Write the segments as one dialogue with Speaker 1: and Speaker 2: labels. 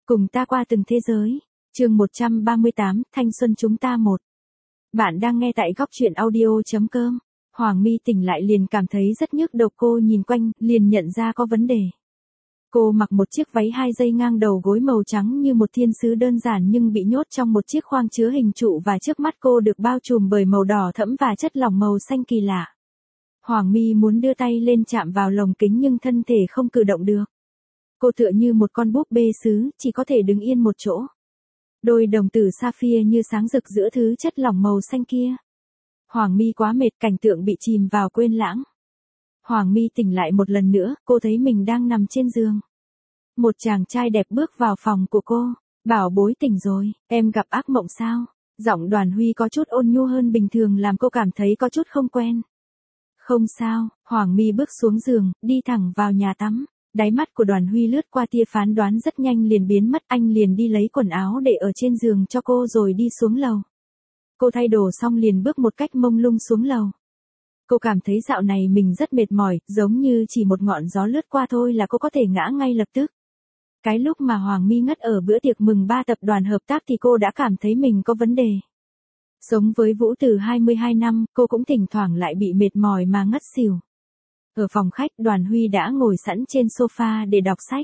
Speaker 1: Cùng ta qua từng thế giới. Chương 138, Thanh xuân chúng ta một. Bạn đang nghe tại góc truyện audio.com. Hoàng My tỉnh lại liền cảm thấy rất nhức đầu, cô nhìn quanh, liền nhận ra có vấn đề. Cô mặc một chiếc váy 2 dây ngang đầu gối màu trắng như một thiên sứ đơn giản nhưng bị nhốt trong một chiếc khoang chứa hình trụ và trước mắt cô được bao trùm bởi màu đỏ thẫm và chất lỏng màu xanh kỳ lạ. Hoàng My muốn đưa tay lên chạm vào lồng kính nhưng thân thể không cử động được. Cô tựa như một con búp bê sứ, chỉ có thể đứng yên một chỗ. Đôi đồng tử sapphire như sáng rực giữa thứ chất lỏng màu xanh kia. Hoàng My quá mệt, cảnh tượng bị chìm vào quên lãng. Hoàng My tỉnh lại một lần nữa, cô thấy mình đang nằm trên giường. Một chàng trai đẹp bước vào phòng của cô. Bảo bối tỉnh rồi, em gặp ác mộng sao? Giọng Đoàn Huy có chút ôn nhu hơn bình thường làm cô cảm thấy có chút không quen. Không sao, Hoàng My bước xuống giường, đi thẳng vào nhà tắm. Đáy mắt của Đoàn Huy lướt qua tia phán đoán rất nhanh liền biến mất, anh liền đi lấy quần áo để ở trên giường cho cô rồi đi xuống lầu. Cô thay đồ xong liền bước một cách mông lung xuống lầu. Cô cảm thấy dạo này mình rất mệt mỏi, giống như chỉ một ngọn gió lướt qua thôi là cô có thể ngã ngay lập tức. Cái lúc mà Hoàng My ngất ở bữa tiệc mừng 3 tập đoàn hợp tác thì cô đã cảm thấy mình có vấn đề. Sống với Vũ từ 22 năm, cô cũng thỉnh thoảng lại bị mệt mỏi mà ngất xỉu. Ở phòng khách, Đoàn Huy đã ngồi sẵn trên sofa để đọc sách.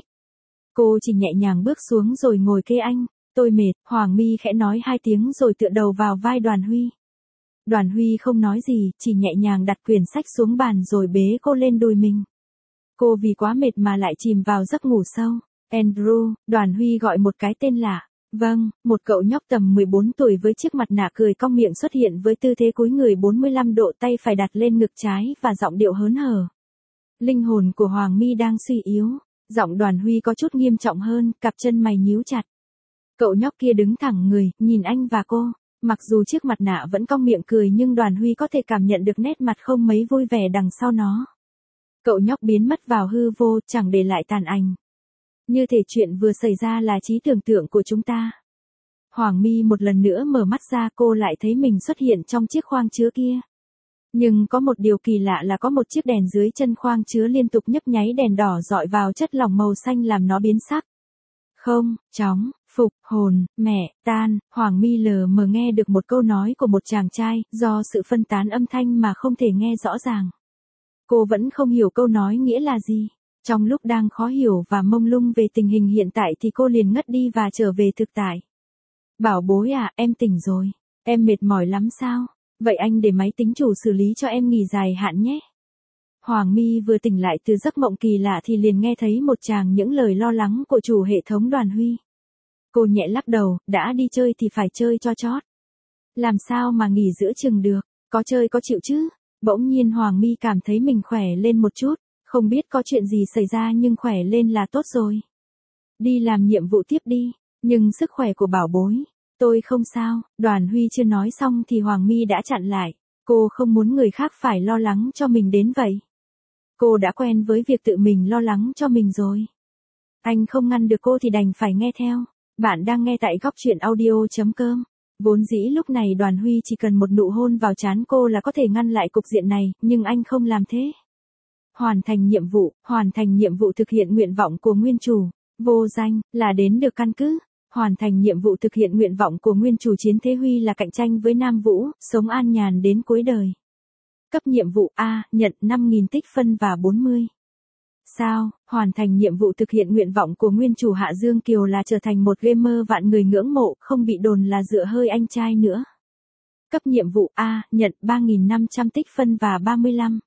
Speaker 1: Cô chỉ nhẹ nhàng bước xuống rồi ngồi kê anh. Tôi mệt, Hoàng My khẽ nói 2 tiếng rồi tựa đầu vào vai Đoàn Huy. Đoàn Huy không nói gì, chỉ nhẹ nhàng đặt quyển sách xuống bàn rồi bế cô lên đùi mình. Cô vì quá mệt mà lại chìm vào giấc ngủ sâu. Andrew, Đoàn Huy gọi một cái tên lạ. Vâng, một cậu nhóc tầm 14 tuổi với chiếc mặt nạ cười cong miệng xuất hiện với tư thế cúi người 45 độ, tay phải đặt lên ngực trái và giọng điệu hớn hở. Linh hồn của Hoàng My đang suy yếu. Giọng Đoàn Huy có chút nghiêm trọng hơn, cặp chân mày nhíu chặt. Cậu nhóc kia đứng thẳng người, nhìn anh và cô. Mặc dù chiếc mặt nạ vẫn cong miệng cười nhưng Đoàn Huy có thể cảm nhận được nét mặt không mấy vui vẻ đằng sau nó. Cậu nhóc biến mất vào hư vô, chẳng để lại tàn ảnh. Như thể chuyện vừa xảy ra là trí tưởng tượng của chúng ta. Hoàng My một lần nữa mở mắt ra, cô lại thấy mình xuất hiện trong chiếc khoang chứa kia. Nhưng có một điều kỳ lạ là có một chiếc đèn dưới chân khoang chứa liên tục nhấp nháy, đèn đỏ dọi vào chất lỏng màu xanh làm nó biến sắc. Không, chóng, phục, hồn, mẹ, tan, Hoàng My lờ mờ nghe được một câu nói của một chàng trai, do sự phân tán âm thanh mà không thể nghe rõ ràng. Cô vẫn không hiểu câu nói nghĩa là gì. Trong lúc đang khó hiểu và mông lung về tình hình hiện tại thì cô liền ngất đi và trở về thực tại. Bảo bối à, em tỉnh rồi. Em mệt mỏi lắm sao? Vậy anh để máy tính chủ xử lý cho em nghỉ dài hạn nhé. Hoàng My vừa tỉnh lại từ giấc mộng kỳ lạ thì liền nghe thấy một tràng những lời lo lắng của chủ hệ thống Đoàn Huy. Cô nhẹ lắc đầu, đã đi chơi thì phải chơi cho chót. Làm sao mà nghỉ giữa chừng được, có chơi có chịu chứ. Bỗng nhiên Hoàng My cảm thấy mình khỏe lên một chút, không biết có chuyện gì xảy ra nhưng khỏe lên là tốt rồi. Đi làm nhiệm vụ tiếp đi, nhưng sức khỏe của bảo bối. Tôi không sao, Đoàn Huy chưa nói xong thì Hoàng My đã chặn lại. Cô không muốn người khác phải lo lắng cho mình đến vậy. Cô đã quen với việc tự mình lo lắng cho mình rồi. Anh không ngăn được cô thì đành phải nghe theo. Bạn đang nghe tại góc truyện audio.com. Vốn dĩ lúc này Đoàn Huy chỉ cần một nụ hôn vào trán cô là có thể ngăn lại cục diện này, nhưng anh không làm thế. Hoàn thành nhiệm vụ thực hiện nguyện vọng của nguyên chủ. Vô danh, là đến được căn cứ. Hoàn thành nhiệm vụ thực hiện nguyện vọng của nguyên chủ Chiến Thế Huy là cạnh tranh với Nam Vũ, sống an nhàn đến cuối đời. Cấp nhiệm vụ A, nhận 5.000 tích phân và 40. Sao, hoàn thành nhiệm vụ thực hiện nguyện vọng của nguyên chủ Hạ Dương Kiều là trở thành một gamer vạn người ngưỡng mộ, không bị đồn là dựa hơi anh trai nữa. Cấp nhiệm vụ A, nhận 3.500 tích phân và 35.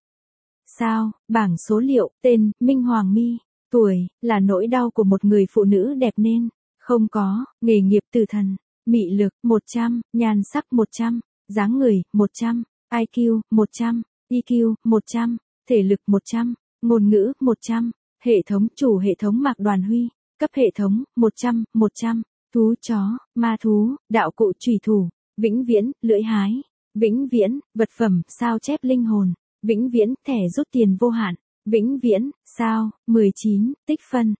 Speaker 1: Sao, bảng số liệu, tên, Minh Hoàng My, tuổi, là nỗi đau của một người phụ nữ đẹp nên, không có, nghề nghiệp tử thần, mị lực, 100, nhan sắc 100, dáng người, 100, IQ, 100, EQ, 100, thể lực 100, ngôn ngữ, 100, hệ thống, chủ hệ thống Mạc Đoàn Huy, cấp hệ thống, 100, 100, thú chó, ma thú, đạo cụ chủy thủ, vĩnh viễn, lưỡi hái, vĩnh viễn, vật phẩm, sao chép linh hồn, vĩnh viễn, thẻ rút tiền vô hạn, vĩnh viễn, sao, 19, tích phân,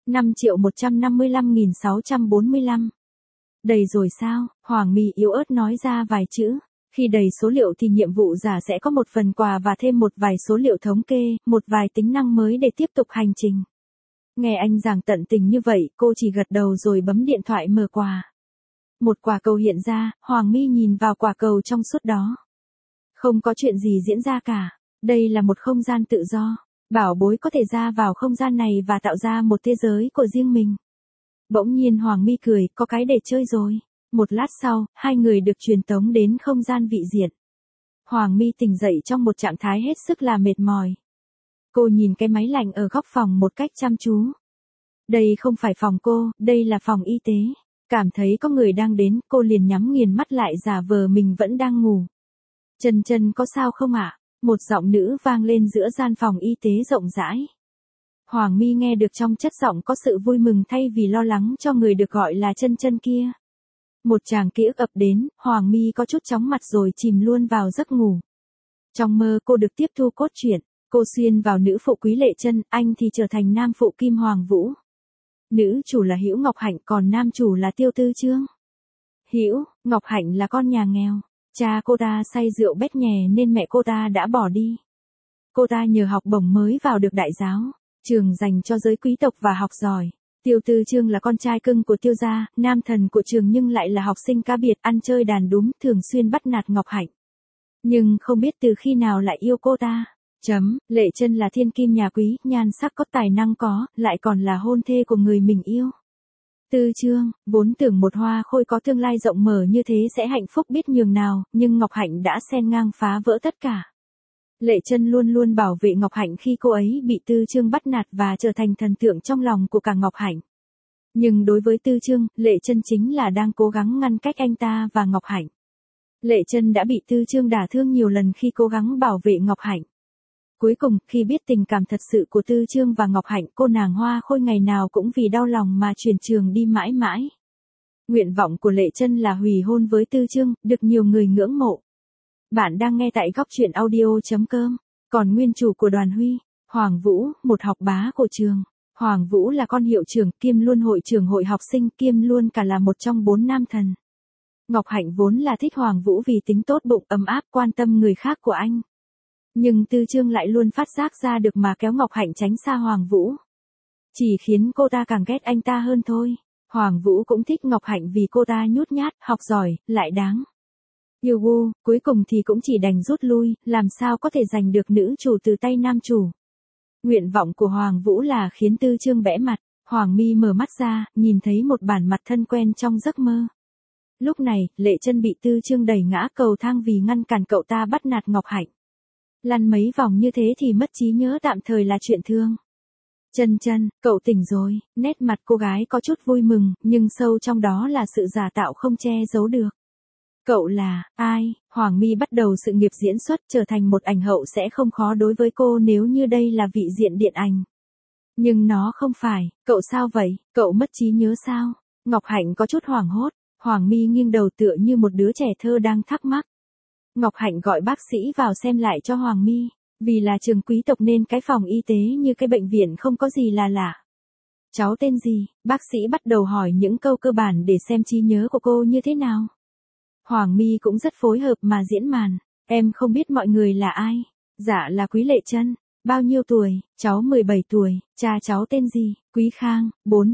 Speaker 1: 5.155.645. Đầy rồi sao, Hoàng My yếu ớt nói ra vài chữ. Khi đầy số liệu thì nhiệm vụ giả sẽ có một phần quà và thêm một vài số liệu thống kê, một vài tính năng mới để tiếp tục hành trình. Nghe anh giảng tận tình như vậy, cô chỉ gật đầu rồi bấm điện thoại mở quà. Một quả cầu hiện ra, Hoàng My nhìn vào quả cầu trong suốt đó. Không có chuyện gì diễn ra cả. Đây là một không gian tự do. Bảo bối có thể ra vào không gian này và tạo ra một thế giới của riêng mình. Bỗng nhiên Hoàng My cười, có cái để chơi rồi. Một lát sau, hai người được truyền tống đến không gian vị diện. Hoàng My tỉnh dậy trong một trạng thái hết sức là mệt mỏi. Cô nhìn cái máy lạnh ở góc phòng một cách chăm chú. Đây không phải phòng cô, đây là phòng y tế. Cảm thấy có người đang đến, cô liền nhắm nghiền mắt lại giả vờ mình vẫn đang ngủ. Chân chân có sao không ạ? Một giọng nữ vang lên giữa gian phòng y tế rộng rãi. Hoàng My nghe được trong chất giọng có sự vui mừng thay vì lo lắng cho người được gọi là chân chân kia. Một tràng ký ức ập đến, Hoàng My có chút chóng mặt rồi chìm luôn vào giấc ngủ. Trong mơ cô được tiếp thu cốt truyện, cô xuyên vào nữ phụ Quý Lệ Chân, anh thì trở thành nam phụ Kim Hoàng Vũ. Nữ chủ là Hữu Ngọc Hạnh, còn nam chủ là Tiêu Tư Chương. Hữu Ngọc Hạnh là con nhà nghèo, cha cô ta say rượu bét nhè nên mẹ cô ta đã bỏ đi. Cô ta nhờ học bổng mới vào được đại giáo, trường dành cho giới quý tộc và học giỏi. Tiêu Tư Chương là con trai cưng của Tiêu gia, nam thần của trường nhưng lại là học sinh cá biệt, ăn chơi đàn đúm, thường xuyên bắt nạt Ngọc Hạnh. Nhưng không biết từ khi nào lại yêu cô ta. Lệ Chân là thiên kim nhà quý, nhan sắc có, tài năng có, lại còn là hôn thê của người mình yêu. Tư Chương, vốn tưởng một hoa khôi có tương lai rộng mở như thế sẽ hạnh phúc biết nhường nào, nhưng Ngọc Hạnh đã xen ngang phá vỡ tất cả. Lệ Chân luôn luôn bảo vệ Ngọc Hạnh khi cô ấy bị Tư Chương bắt nạt và trở thành thần tượng trong lòng của cả Ngọc Hạnh. Nhưng đối với Tư Chương, Lệ Chân chính là đang cố gắng ngăn cách anh ta và Ngọc Hạnh. Lệ Chân đã bị Tư Chương đả thương nhiều lần khi cố gắng bảo vệ Ngọc Hạnh. Cuối cùng, khi biết tình cảm thật sự của Tư Chương và Ngọc Hạnh, cô nàng hoa khôi ngày nào cũng vì đau lòng mà chuyển trường đi mãi mãi. Nguyện vọng của Lệ Chân là hủy hôn với Tư Chương, được nhiều người ngưỡng mộ. Bạn đang nghe tại góc truyện audio.com. Còn nguyên chủ của Đoàn Huy, Hoàng Vũ, một học bá của trường. Hoàng Vũ là con hiệu trưởng, kiêm luôn hội trưởng hội học sinh, kiêm luôn cả là một trong 4 nam thần. Ngọc Hạnh vốn là thích Hoàng Vũ vì tính tốt bụng, ấm áp, quan tâm người khác của anh. Nhưng Tư Chương lại luôn phát giác ra được mà kéo Ngọc Hạnh tránh xa Hoàng Vũ. Chỉ khiến cô ta càng ghét anh ta hơn thôi. Hoàng Vũ cũng thích Ngọc Hạnh vì cô ta nhút nhát, học giỏi, lại đáng yêu gu, cuối cùng thì cũng chỉ đành rút lui, làm sao có thể giành được nữ chủ từ tay nam chủ. Nguyện vọng của Hoàng Vũ là khiến Tư Chương bẽ mặt. Hoàng My mở mắt ra, nhìn thấy một bản mặt thân quen trong giấc mơ. Lúc này, Lệ Chân bị Tư Chương đẩy ngã cầu thang vì ngăn cản cậu ta bắt nạt Ngọc Hạnh. Lăn mấy vòng như thế thì mất trí nhớ tạm thời là chuyện thương. Chân Chân, cậu tỉnh rồi. Nét mặt cô gái có chút vui mừng, nhưng sâu trong đó là sự giả tạo không che giấu được. Cậu là ai? Hoàng My bắt đầu sự nghiệp diễn xuất, trở thành một ảnh hậu sẽ không khó đối với cô nếu như đây là vị diện điện ảnh. Nhưng nó không phải. Cậu sao vậy? Cậu mất trí nhớ sao? Ngọc Hạnh có chút hoảng hốt. Hoàng My nghiêng đầu tựa như một đứa trẻ thơ đang thắc mắc. Ngọc Hạnh gọi bác sĩ vào xem lại cho Hoàng My. Vì là trường quý tộc nên cái phòng y tế như cái bệnh viện không có gì là lạ. Cháu tên gì? Bác sĩ bắt đầu hỏi những câu cơ bản để xem trí nhớ của cô như thế nào. Hoàng My cũng rất phối hợp mà diễn màn. Em không biết mọi người là ai. Dạ là Quý Lệ Chân. Bao nhiêu tuổi? Cháu 17 tuổi. Cha cháu tên gì? Quý Khang.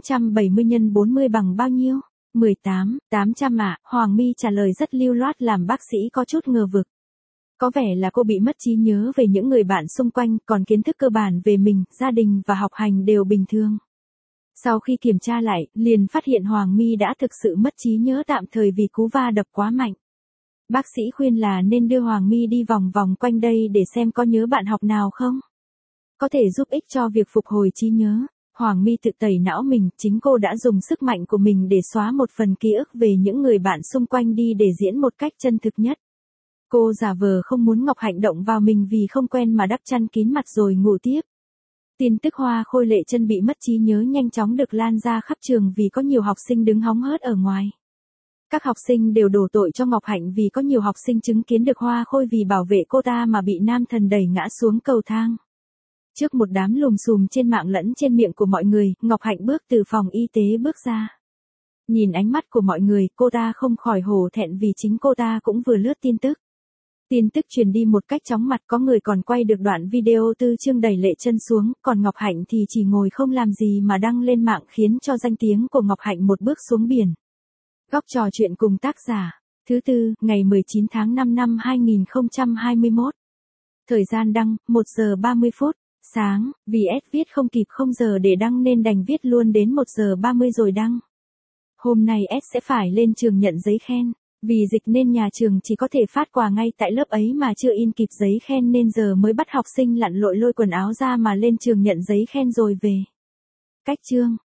Speaker 1: 470 x 40 bằng bao nhiêu? 18, 800 ạ. Hoàng My trả lời rất lưu loát làm bác sĩ có chút ngờ vực. Có vẻ là cô bị mất trí nhớ về những người bạn xung quanh, còn kiến thức cơ bản về mình, gia đình và học hành đều bình thường. Sau khi kiểm tra lại, liền phát hiện Hoàng My đã thực sự mất trí nhớ tạm thời vì cú va đập quá mạnh. Bác sĩ khuyên là nên đưa Hoàng My đi vòng vòng quanh đây để xem có nhớ bạn học nào không. Có thể giúp ích cho việc phục hồi trí nhớ. Hoàng My tự tẩy não mình, chính cô đã dùng sức mạnh của mình để xóa một phần ký ức về những người bạn xung quanh đi để diễn một cách chân thực nhất. Cô giả vờ không muốn Ngọc Hạnh động vào mình vì không quen mà đắp chăn kín mặt rồi ngủ tiếp. Tin tức hoa khôi Lệ Chân bị mất trí nhớ nhanh chóng được lan ra khắp trường vì có nhiều học sinh đứng hóng hớt ở ngoài. Các học sinh đều đổ tội cho Ngọc Hạnh vì có nhiều học sinh chứng kiến được hoa khôi vì bảo vệ cô ta mà bị nam thần đẩy ngã xuống cầu thang. Trước một đám lùm xùm trên mạng lẫn trên miệng của mọi người, Ngọc Hạnh bước từ phòng y tế bước ra. Nhìn ánh mắt của mọi người, cô ta không khỏi hổ thẹn vì chính cô ta cũng vừa lướt tin tức. Tin tức truyền đi một cách chóng mặt, có người còn quay được đoạn video Tư Chương đẩy Lệ Chân xuống, còn Ngọc Hạnh thì chỉ ngồi không làm gì mà đăng lên mạng khiến cho danh tiếng của Ngọc Hạnh một bước xuống biển. Góc trò chuyện cùng tác giả. Thứ tư, ngày 19 tháng 5 năm 2021. Thời gian đăng, 1 giờ 30 phút. Sáng, vì S viết không kịp 0 giờ để đăng nên đành viết luôn đến 1 giờ 30 rồi đăng. Hôm nay S sẽ phải lên trường nhận giấy khen. Vì dịch nên nhà trường chỉ có thể phát quà ngay tại lớp ấy mà chưa in kịp giấy khen nên giờ mới bắt học sinh lặn lội lôi quần áo ra mà lên trường nhận giấy khen rồi về. Cách chương.